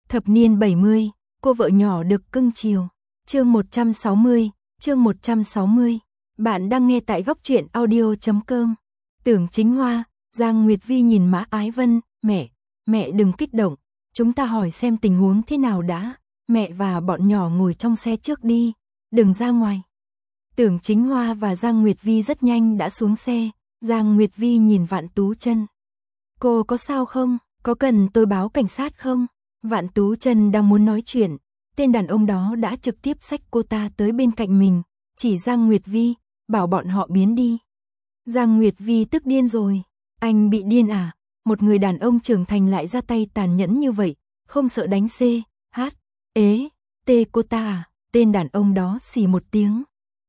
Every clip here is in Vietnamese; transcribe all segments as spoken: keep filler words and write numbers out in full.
Thập niên bảy mươi, cô vợ nhỏ được cưng chiều. Chương một trăm sáu mươi, chương một trăm sáu mươi. Bạn đang nghe tại góc truyện audio chấm com. Tưởng Chính Hoa, Giang Nguyệt Vi nhìn Mã Ái Vân, "Mẹ, mẹ đừng kích động, chúng ta hỏi xem tình huống thế nào đã, mẹ và bọn nhỏ ngồi trong xe trước đi, đừng ra ngoài." Tưởng Chính Hoa và Giang Nguyệt Vi rất nhanh đã xuống xe, Giang Nguyệt Vi nhìn Vạn Tú Chân. "Cô có sao không? Có cần tôi báo cảnh sát không?" Vạn Tú Chân đang muốn nói chuyện, tên đàn ông đó đã trực tiếp xách cô ta tới bên cạnh mình, chỉ Giang Nguyệt Vi, bảo bọn họ biến đi. Giang Nguyệt Vi tức điên rồi, anh bị điên à? Một người đàn ông trưởng thành lại ra tay tàn nhẫn như vậy, không sợ đánh C, H, ế, T cô ta à? Tên đàn ông đó xì một tiếng.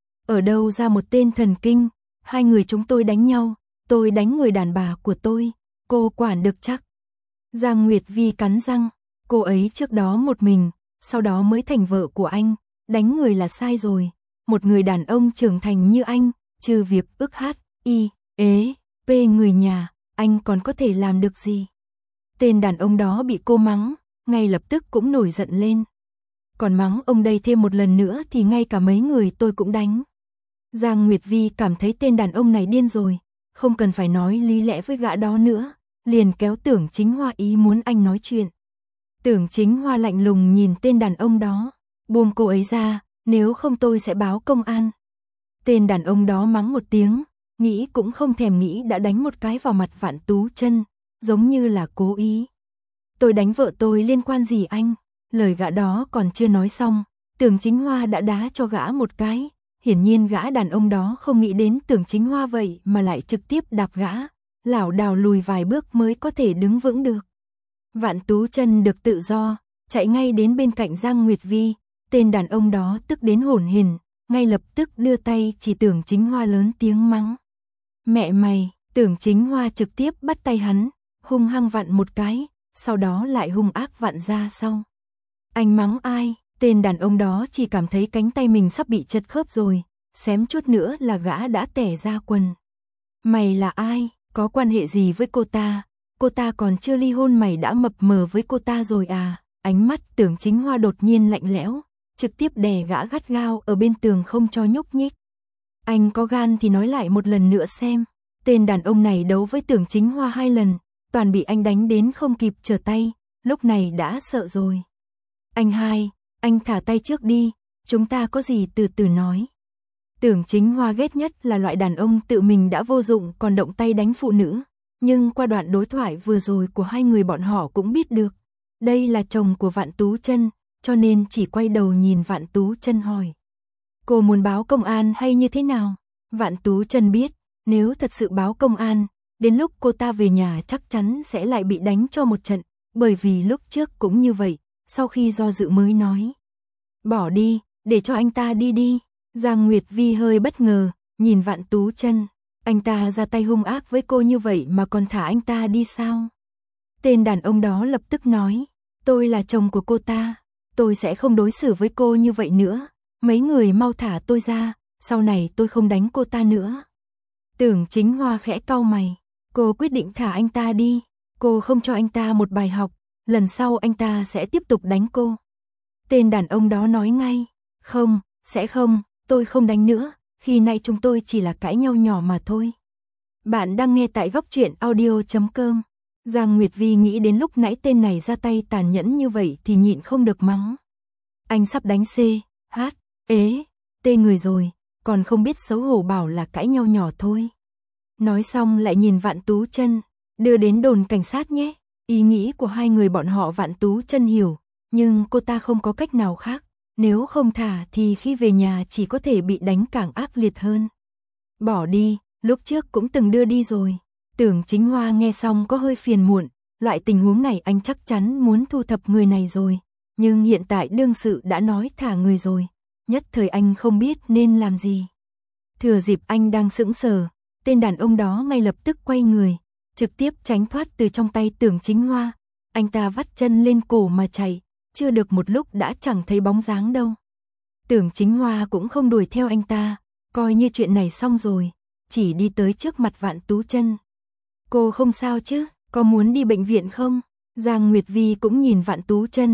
Ở đâu ra một tên thần kinh, hai người chúng tôi đánh nhau, tôi đánh người đàn bà của tôi, cô quản được chắc. Giang Nguyệt Vi cắn răng, cô ấy trước đó một mình, sau đó mới thành vợ của anh, đánh người là sai rồi, một người đàn ông trưởng thành như anh, trừ việc ức hát, y, ế, p người nhà, anh còn có thể làm được gì? Tên đàn ông đó bị cô mắng, ngay lập tức cũng nổi giận lên. Còn mắng ông đây thêm một lần nữa thì ngay cả mấy người tôi cũng đánh. Giang Nguyệt Vi cảm thấy tên đàn ông này điên rồi, không cần phải nói lý lẽ với gã đó nữa, liền kéo Tưởng Chính Hoa ý muốn anh nói chuyện. Tưởng Chính Hoa lạnh lùng nhìn tên đàn ông đó, buông cô ấy ra, nếu không tôi sẽ báo công an. Tên đàn ông đó mắng một tiếng, nghĩ cũng không thèm nghĩ đã đánh một cái vào mặt Vạn Tú Chân, giống như là cố ý. Tôi đánh vợ tôi liên quan gì anh? Lời gã đó còn chưa nói xong, Tưởng Chính Hoa đã đá cho gã một cái, hiển nhiên gã đàn ông đó không nghĩ đến Tưởng Chính Hoa vậy mà lại trực tiếp đạp gã, lảo đảo lùi vài bước mới có thể đứng vững được. Vạn Tú Chân được tự do, chạy ngay đến bên cạnh Giang Nguyệt Vi, tên đàn ông đó tức đến hổn hển, ngay lập tức đưa tay chỉ Tưởng Chính Hoa lớn tiếng mắng. "Mẹ mày!" Tưởng Chính Hoa trực tiếp bắt tay hắn, hung hăng vặn một cái, sau đó lại hung ác vặn ra sau. "Anh mắng ai?" Tên đàn ông đó chỉ cảm thấy cánh tay mình sắp bị chật khớp rồi, xém chút nữa là gã đã tẻ ra quần. "Mày là ai? Có quan hệ gì với cô ta? Cô ta còn chưa ly hôn mày đã mập mờ với cô ta rồi à?" Ánh mắt Tưởng Chính Hoa đột nhiên lạnh lẽo, trực tiếp đè gã gắt gao ở bên tường không cho nhúc nhích. "Anh có gan thì nói lại một lần nữa xem." Tên đàn ông này đấu với Tưởng Chính Hoa hai lần, toàn bị anh đánh đến không kịp trở tay, lúc này đã sợ rồi. "Anh hai, anh thả tay trước đi, chúng ta có gì từ từ nói." Tưởng Chính Hoa ghét nhất là loại đàn ông tự mình đã vô dụng còn động tay đánh phụ nữ, nhưng qua đoạn đối thoại vừa rồi của hai người bọn họ cũng biết được, đây là chồng của Vạn Tú Chân, cho nên chỉ quay đầu nhìn Vạn Tú Chân hỏi. "Cô muốn báo công an hay như thế nào?" Vạn Tú Chân biết, nếu thật sự báo công an, đến lúc cô ta về nhà chắc chắn sẽ lại bị đánh cho một trận, bởi vì lúc trước cũng như vậy, sau khi do dự mới nói. "Bỏ đi, để cho anh ta đi đi." Giang Nguyệt Vi hơi bất ngờ, nhìn Vạn Tú Chân, anh ta ra tay hung ác với cô như vậy mà còn thả anh ta đi sao? Tên đàn ông đó lập tức nói, "Tôi là chồng của cô ta, tôi sẽ không đối xử với cô như vậy nữa, mấy người mau thả tôi ra, sau này tôi không đánh cô ta nữa." Tưởng Chính Hoa khẽ cau mày, cô quyết định thả anh ta đi, cô không cho anh ta một bài học, lần sau anh ta sẽ tiếp tục đánh cô. Tên đàn ông đó nói ngay, "Không, sẽ không, tôi không đánh nữa, khi nãy chúng tôi chỉ là cãi nhau nhỏ mà thôi." Bạn đang nghe tại góc truyện audio chấm com. Giang Nguyệt Vi nghĩ đến lúc nãy tên này ra tay tàn nhẫn như vậy thì nhịn không được mắng. Anh sắp đánh C, H, ế, T người rồi, còn không biết xấu hổ bảo là cãi nhau nhỏ thôi. Nói xong lại nhìn Vạn Tú Chân, "Đưa đến đồn cảnh sát nhé." Ý nghĩ của hai người bọn họ Vạn Tú Chân hiểu, nhưng cô ta không có cách nào khác, nếu không thả thì khi về nhà chỉ có thể bị đánh càng ác liệt hơn. "Bỏ đi, lúc trước cũng từng đưa đi rồi." Tưởng Chính Hoa nghe xong có hơi phiền muộn, loại tình huống này anh chắc chắn muốn thu thập người này rồi, nhưng hiện tại đương sự đã nói thả người rồi, nhất thời anh không biết nên làm gì. Thừa dịp anh đang sững sờ, tên đàn ông đó ngay lập tức quay người, trực tiếp tránh thoát từ trong tay Tưởng Chính Hoa, anh ta vắt chân lên cổ mà chạy, chưa được một lúc đã chẳng thấy bóng dáng đâu. Tưởng Chính Hoa cũng không đuổi theo anh ta, coi như chuyện này xong rồi, chỉ đi tới trước mặt Vạn Tú Chân. "Cô không sao chứ, có muốn đi bệnh viện không?" Giang Nguyệt Vi cũng nhìn Vạn Tú Chân,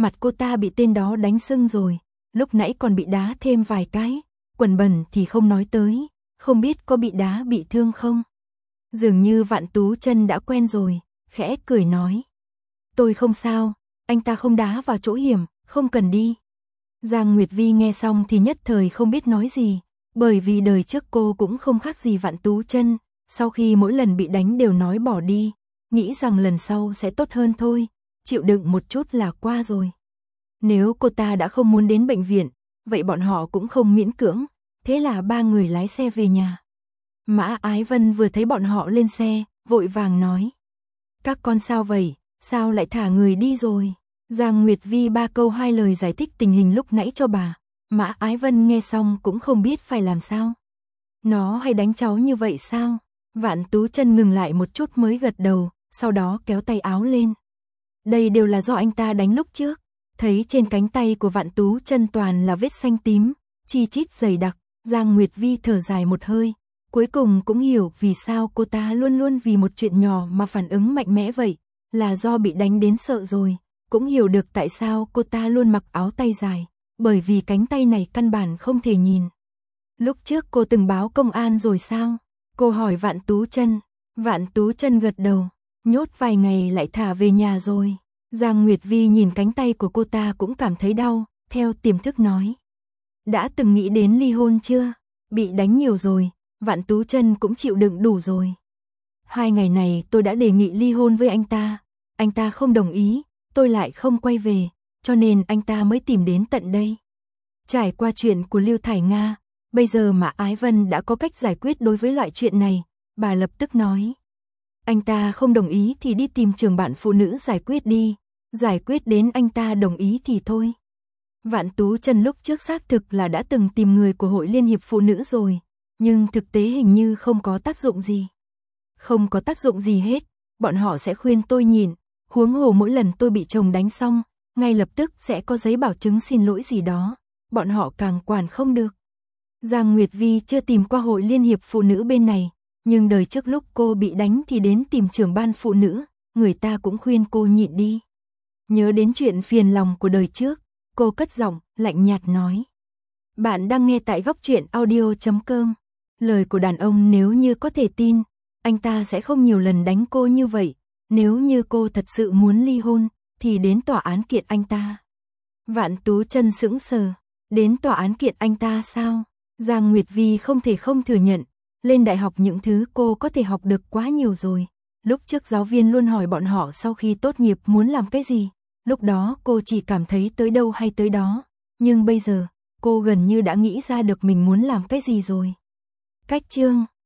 mặt cô ta bị tên đó đánh sưng rồi, lúc nãy còn bị đá thêm vài cái, quần bẩn thì không nói tới, không biết có bị đá bị thương không. Dường như Vạn Tú Chân đã quen rồi, khẽ cười nói. Tôi không sao, anh ta không đá vào chỗ hiểm, không cần đi. Giang Nguyệt Vi nghe xong thì nhất thời không biết nói gì, bởi vì đời trước cô cũng không khác gì Vạn Tú Chân, sau khi mỗi lần bị đánh đều nói bỏ đi, nghĩ rằng lần sau sẽ tốt hơn thôi, chịu đựng một chút là qua rồi. Nếu cô ta đã không muốn đến bệnh viện, vậy bọn họ cũng không miễn cưỡng, thế là ba người lái xe về nhà. Mã Ái Vân vừa thấy bọn họ lên xe, vội vàng nói. Các con sao vậy, sao lại thả người đi rồi? Giang Nguyệt Vi ba câu hai lời giải thích tình hình lúc nãy cho bà. Mã Ái Vân nghe xong cũng không biết phải làm sao. Nó hay đánh cháu như vậy sao? Vạn Tú Chân ngừng lại một chút mới gật đầu, sau đó kéo tay áo lên. Đây đều là do anh ta đánh lúc trước. Thấy trên cánh tay của Vạn Tú Chân toàn là vết xanh tím, chi chít dày đặc, Giang Nguyệt Vi thở dài một hơi. Cuối cùng cũng hiểu vì sao cô ta luôn luôn vì một chuyện nhỏ mà phản ứng mạnh mẽ vậy, là do bị đánh đến sợ rồi, cũng hiểu được tại sao cô ta luôn mặc áo tay dài, bởi vì cánh tay này căn bản không thể nhìn. Lúc trước cô từng báo công an rồi sao? Cô hỏi Vạn Tú Chân. Vạn Tú Chân gật đầu, nhốt vài ngày lại thả về nhà rồi. Giang Nguyệt Vi nhìn cánh tay của cô ta cũng cảm thấy đau, theo tiềm thức nói. Đã từng nghĩ đến ly hôn chưa? Bị đánh nhiều rồi, Vạn Tú Chân cũng chịu đựng đủ rồi. Hai ngày này tôi đã đề nghị ly hôn với anh ta, anh ta không đồng ý, tôi lại không quay về, cho nên anh ta mới tìm đến tận đây. Trải qua chuyện của Lưu Thải Nga, bây giờ mà Ái Vân đã có cách giải quyết đối với loại chuyện này, bà lập tức nói. Anh ta không đồng ý thì đi tìm trường bạn phụ nữ giải quyết đi, giải quyết đến anh ta đồng ý thì thôi. Vạn Tú Chân lúc trước xác thực là đã từng tìm người của Hội Liên hiệp Phụ nữ rồi, nhưng thực tế hình như không có tác dụng gì. Không có tác dụng gì hết, bọn họ sẽ khuyên tôi nhịn, huống hồ mỗi lần tôi bị chồng đánh xong, ngay lập tức sẽ có giấy bảo chứng xin lỗi gì đó, bọn họ càng quản không được. Giang Nguyệt Vi chưa tìm qua Hội Liên hiệp Phụ nữ bên này, nhưng đời trước lúc cô bị đánh thì đến tìm trưởng ban phụ nữ, người ta cũng khuyên cô nhịn đi. Nhớ đến chuyện phiền lòng của đời trước, cô cất giọng, lạnh nhạt nói. Bạn đang nghe tại góc truyện audio chấm com. Lời của đàn ông nếu như có thể tin, anh ta sẽ không nhiều lần đánh cô như vậy. Nếu như cô thật sự muốn ly hôn, thì đến tòa án kiện anh ta. Vạn Tú Chân sững sờ, đến tòa án kiện anh ta sao? Giang Nguyệt Vi không thể không thừa nhận, lên đại học những thứ cô có thể học được quá nhiều rồi. Lúc trước giáo viên luôn hỏi bọn họ sau khi tốt nghiệp muốn làm cái gì, lúc đó cô chỉ cảm thấy tới đâu hay tới đó, nhưng bây giờ, cô gần như đã nghĩ ra được mình muốn làm cái gì rồi. Cách chương